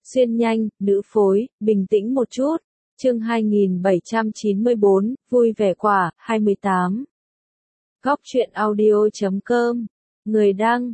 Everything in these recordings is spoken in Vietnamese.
xuyên nhanh, nữ phối, bình tĩnh một chút. Chương 2794, vui vẻ quả, 28. Góc truyện audio.com. Người đăng,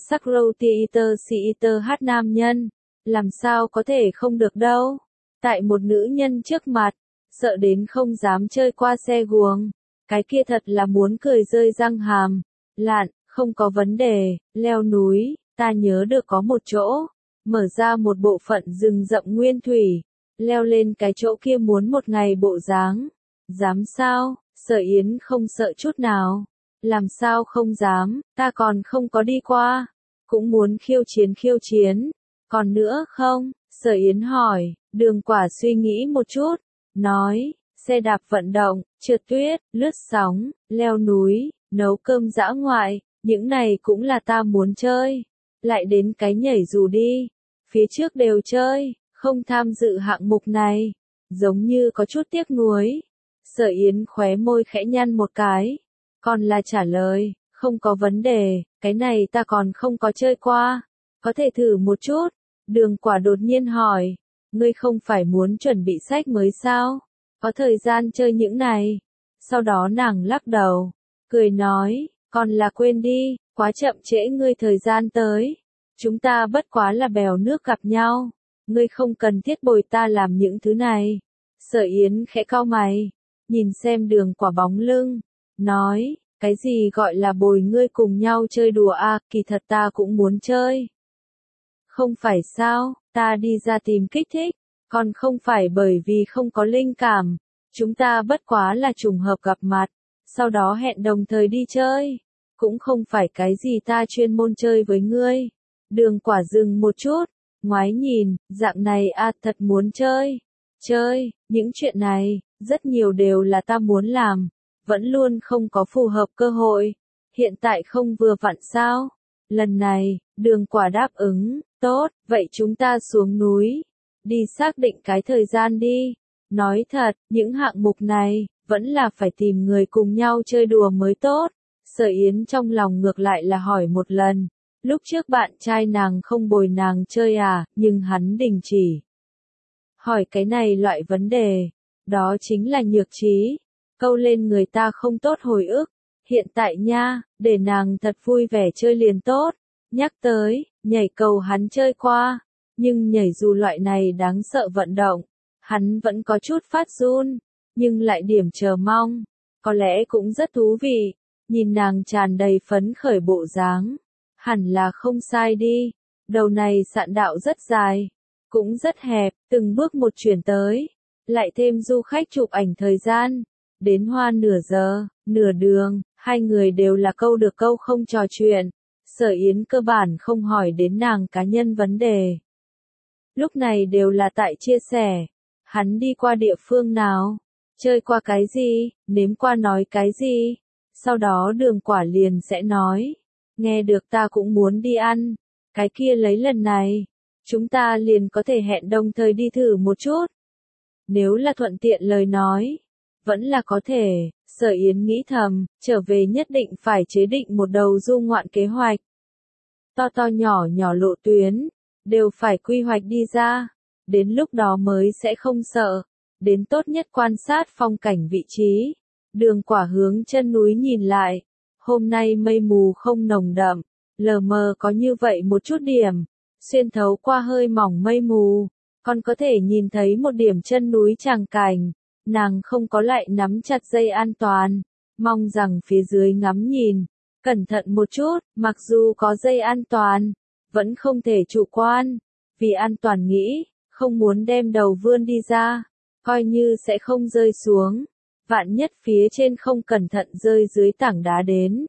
Sakrotheater hát nam nhân. Làm sao có thể không được đâu. Tại một nữ nhân trước mặt, sợ đến không dám chơi qua xe guồng. Cái kia thật là muốn cười rơi răng hàm. Lạn, không có vấn đề, leo núi, ta nhớ được có một chỗ. Mở ra một bộ phận rừng rậm nguyên thủy. Leo lên cái chỗ kia muốn một ngày bộ dáng. Dám sao? Sở Yến không sợ chút nào. Làm sao không dám, ta còn không có đi qua. Cũng muốn khiêu chiến. Còn nữa không? Sở Yến hỏi, Đường Quả suy nghĩ một chút. Nói, xe đạp vận động, trượt tuyết, lướt sóng, leo núi, nấu cơm dã ngoại. Những này cũng là ta muốn chơi. Lại đến cái nhảy dù đi. Phía trước đều chơi, không tham dự hạng mục này. Giống như có chút tiếc nuối. Sở Yến khóe môi khẽ nhăn một cái. Còn là trả lời, không có vấn đề, cái này ta còn không có chơi qua. Có thể thử một chút. Đường Quả đột nhiên hỏi, ngươi không phải muốn chuẩn bị sách mới sao? Có thời gian chơi những này. Sau đó nàng lắc đầu, cười nói, còn là quên đi, quá chậm trễ ngươi thời gian tới. Chúng ta bất quá là bèo nước gặp nhau. Ngươi không cần thiết bồi ta làm những thứ này. Sở Yến khẽ cau mày, nhìn xem Đường Quả bóng lưng, nói, cái gì gọi là bồi ngươi cùng nhau chơi đùa à, kỳ thật ta cũng muốn chơi. Không phải sao, ta đi ra tìm kích thích, còn không phải bởi vì không có linh cảm. Chúng ta bất quá là trùng hợp gặp mặt, sau đó hẹn đồng thời đi chơi. Cũng không phải cái gì ta chuyên môn chơi với ngươi. Đường Quả dừng một chút, ngoái nhìn, dạng này à, thật muốn chơi. Chơi, những chuyện này, rất nhiều đều là ta muốn làm. Vẫn luôn không có phù hợp cơ hội. Hiện tại không vừa vặn sao? Lần này, Đường Quả đáp ứng, tốt, vậy chúng ta xuống núi. Đi xác định cái thời gian đi. Nói thật, những hạng mục này, vẫn là phải tìm người cùng nhau chơi đùa mới tốt. Sở Yến trong lòng ngược lại là hỏi một lần. Lúc trước bạn trai nàng không bồi nàng chơi à, nhưng hắn đình chỉ. Hỏi cái này loại vấn đề, đó chính là nhược trí. Câu lên người ta không tốt hồi ức. Hiện tại nha, để nàng thật vui vẻ chơi liền tốt. Nhắc tới, nhảy cầu hắn chơi qua. Nhưng nhảy dù loại này đáng sợ vận động. Hắn vẫn có chút phát run. Nhưng lại điểm chờ mong. Có lẽ cũng rất thú vị. Nhìn nàng tràn đầy phấn khởi bộ dáng. Hẳn là không sai đi. Đầu này sạn đạo rất dài. Cũng rất hẹp, từng bước một chuyển tới. Lại thêm du khách chụp ảnh thời gian. Đến hoa nửa giờ, nửa đường, hai người đều là câu được câu không trò chuyện. Sở Yến cơ bản không hỏi đến nàng cá nhân vấn đề. Lúc này đều là tại chia sẻ. Hắn đi qua địa phương nào? Chơi qua cái gì? Nếm qua nói cái gì? Sau đó Đường Quả liền sẽ nói. Nghe được ta cũng muốn đi ăn. Cái kia lấy lần này. Chúng ta liền có thể hẹn đồng thời đi thử một chút. Nếu là thuận tiện lời nói. Vẫn là có thể, Sở Yến nghĩ thầm, trở về nhất định phải chế định một đầu du ngoạn kế hoạch. To to nhỏ nhỏ lộ tuyến, đều phải quy hoạch đi ra. Đến lúc đó mới sẽ không sợ. Đến tốt nhất quan sát phong cảnh vị trí. Đường Quả hướng chân núi nhìn lại. Hôm nay mây mù không nồng đậm, lờ mờ có như vậy một chút điểm. Xuyên thấu qua hơi mỏng mây mù, còn có thể nhìn thấy một điểm chân núi tràng cảnh. Nàng không có lại nắm chặt dây an toàn, mong rằng phía dưới ngắm nhìn, cẩn thận một chút, mặc dù có dây an toàn, vẫn không thể chủ quan, vì an toàn nghĩ, không muốn đem đầu vươn đi ra, coi như sẽ không rơi xuống, vạn nhất phía trên không cẩn thận rơi dưới tảng đá đến,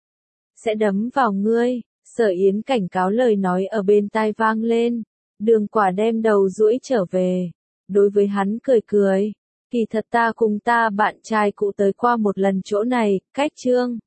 sẽ đấm vào ngươi. Sở Yến cảnh cáo lời nói ở bên tai vang lên, Đường Quả đem đầu duỗi trở về, đối với hắn cười cười. Kỳ thật ta cùng ta bạn trai cũ tới qua một lần chỗ này, cách Chương